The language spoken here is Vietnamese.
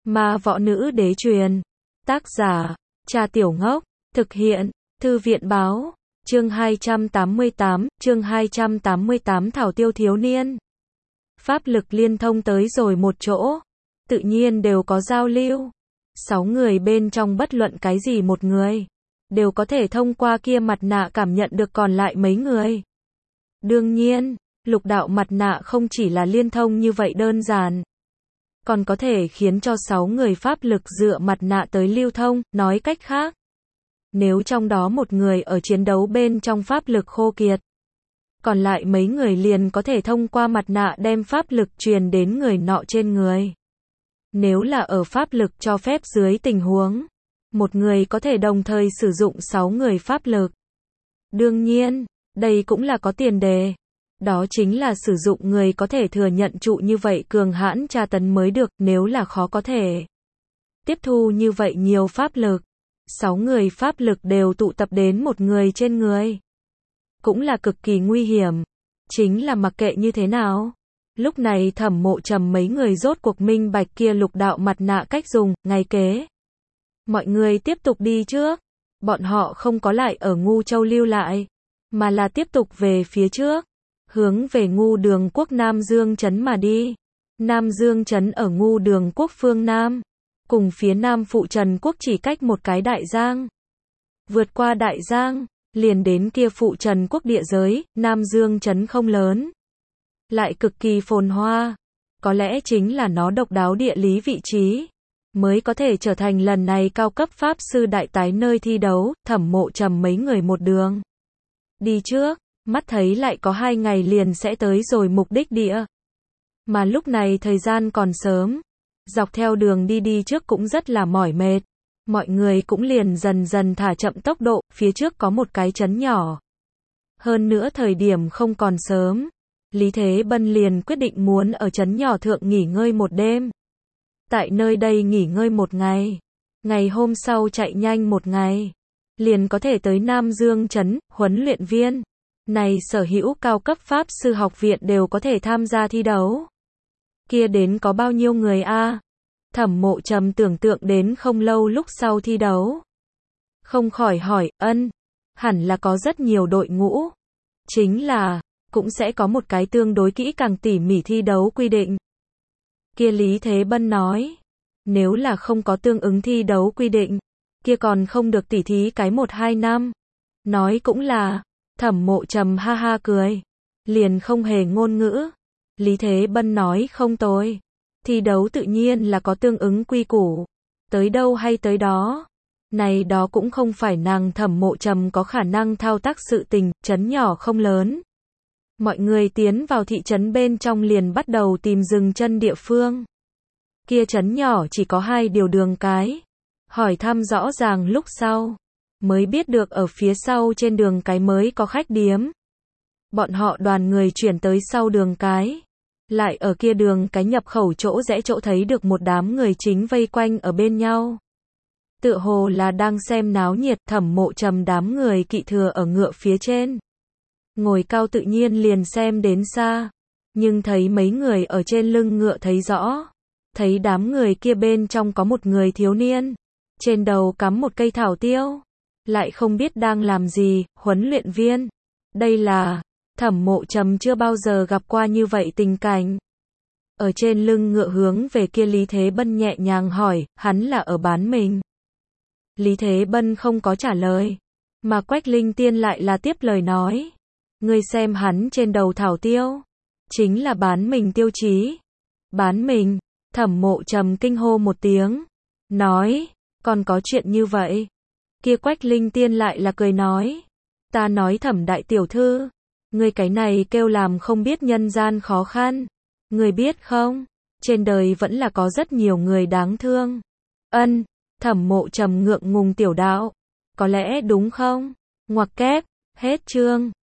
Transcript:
Ma võ nữ đế truyền. Tác giả, Trà Tiểu Ngốc. Thực hiện, Thư viện báo. Chương 288 Thảo Tiêu thiếu niên. Pháp lực liên thông tới rồi một chỗ, tự nhiên đều có giao lưu. 6 người bên trong bất luận cái gì một người, đều có thể thông qua kia mặt nạ cảm nhận được còn lại mấy người. Đương nhiên, lục đạo mặt nạ không chỉ là liên thông như vậy đơn giản, còn có thể khiến cho 6 người pháp lực dựa mặt nạ tới lưu thông, nói cách khác. Nếu trong đó một người ở chiến đấu bên trong pháp lực khô kiệt, còn lại mấy người liền có thể thông qua mặt nạ đem pháp lực truyền đến người nọ trên người. Nếu là ở pháp lực cho phép dưới tình huống, một người có thể đồng thời sử dụng 6 người pháp lực. Đương nhiên, đây cũng là có tiền đề. Đó chính là sử dụng người có thể thừa nhận trụ như vậy cường hãn tra tấn mới được, nếu là khó có thể tiếp thu như vậy nhiều pháp lực. 6 người pháp lực đều tụ tập đến một người trên người, cũng là cực kỳ nguy hiểm. Chính là mặc kệ như thế nào, lúc này Thẩm Mộ Trầm mấy người rốt cuộc minh bạch kia lục đạo mặt nạ cách dùng, ngay kế. Mọi người tiếp tục đi trước, bọn họ không có lại ở Ngu Châu lưu lại, mà là tiếp tục về phía trước, hướng về Ngu Đường Quốc Nam Dương Trấn mà đi. Nam Dương Trấn ở Ngu Đường Quốc phương Nam, cùng phía Nam Phụ Trần Quốc chỉ cách một cái đại giang. Vượt qua đại giang, liền đến kia Phụ Trần Quốc địa giới. Nam Dương Trấn không lớn, lại cực kỳ phồn hoa, có lẽ chính là nó độc đáo địa lý vị trí, mới có thể trở thành lần này cao cấp pháp sư đại tái nơi thi đấu. Thẩm Mộ Trầm mấy người một đường đi trước, mắt thấy lại có 2 ngày liền sẽ tới rồi mục đích địa. Mà lúc này thời gian còn sớm, dọc theo đường đi trước cũng rất là mỏi mệt, mọi người cũng liền dần dần thả chậm tốc độ. Phía trước có một cái trấn nhỏ, hơn nữa thời điểm không còn sớm, Lý Thế Bân liền quyết định muốn ở trấn nhỏ thượng nghỉ ngơi một đêm. Tại nơi đây nghỉ ngơi một ngày, ngày hôm sau chạy nhanh một ngày, liền có thể tới Nam Dương Trấn. Huấn luyện viên này sở hữu cao cấp pháp sư học viện đều có thể tham gia thi đấu. Kia đến có bao nhiêu người a? Thẩm Mộ Trầm tưởng tượng đến không lâu lúc sau thi đấu, không khỏi hỏi, hẳn là có rất nhiều đội ngũ. Chính là, cũng sẽ có một cái tương đối kỹ càng tỉ mỉ thi đấu quy định. Kia Lý Thế Bân nói, nếu là không có tương ứng thi đấu quy định, kia còn không được tỉ thí cái 1-2 năm. Nói cũng là, Thẩm Mộ Trầm ha ha cười, liền không hề ngôn ngữ. Lý Thế Bân nói không tồi, thi đấu tự nhiên là có tương ứng quy củ, tới đâu hay tới đó. Này đó cũng không phải nàng Thẩm Mộ Trầm có khả năng thao tác sự tình. Trấn nhỏ không lớn, mọi người tiến vào thị trấn bên trong liền bắt đầu tìm dừng chân địa phương. Kia trấn nhỏ chỉ có 2 điều đường cái, hỏi thăm rõ ràng lúc sau, mới biết được ở phía sau trên đường cái mới có khách điếm. Bọn họ đoàn người chuyển tới sau đường cái, lại ở kia đường cái nhập khẩu chỗ rẽ chỗ thấy được một đám người chính vây quanh ở bên nhau. Tựa hồ là đang xem náo nhiệt. Thẩm Mộ Trầm đám người kỵ thừa ở ngựa phía trên, ngồi cao tự nhiên liền xem đến xa, nhưng thấy mấy người ở trên lưng ngựa thấy rõ, thấy đám người kia bên trong có một người thiếu niên, trên đầu cắm một cây thảo tiêu, lại không biết đang làm gì. Huấn luyện viên, đây là, Thẩm Mộ Trầm chưa bao giờ gặp qua như vậy tình cảnh. Ở trên lưng ngựa hướng về kia Lý Thế Bân nhẹ nhàng hỏi, hắn là ở bán mình. Lý Thế Bân không có trả lời, mà Quách Linh Tiên lại là tiếp lời nói, ngươi xem hắn trên đầu thảo tiêu, chính là bán mình tiêu chí. Bán mình? Thẩm Mộ Trầm kinh hô một tiếng, nói, còn có chuyện như vậy? Kia Quách Linh Tiên lại là cười nói, ta nói Thẩm đại tiểu thư, ngươi cái này kêu làm không biết nhân gian khó khăn. Ngươi biết không, trên đời vẫn là có rất nhiều người đáng thương. Thẩm Mộ Trầm ngượng ngùng tiểu đạo, có lẽ đúng không? Ngoặc kép, hết chương.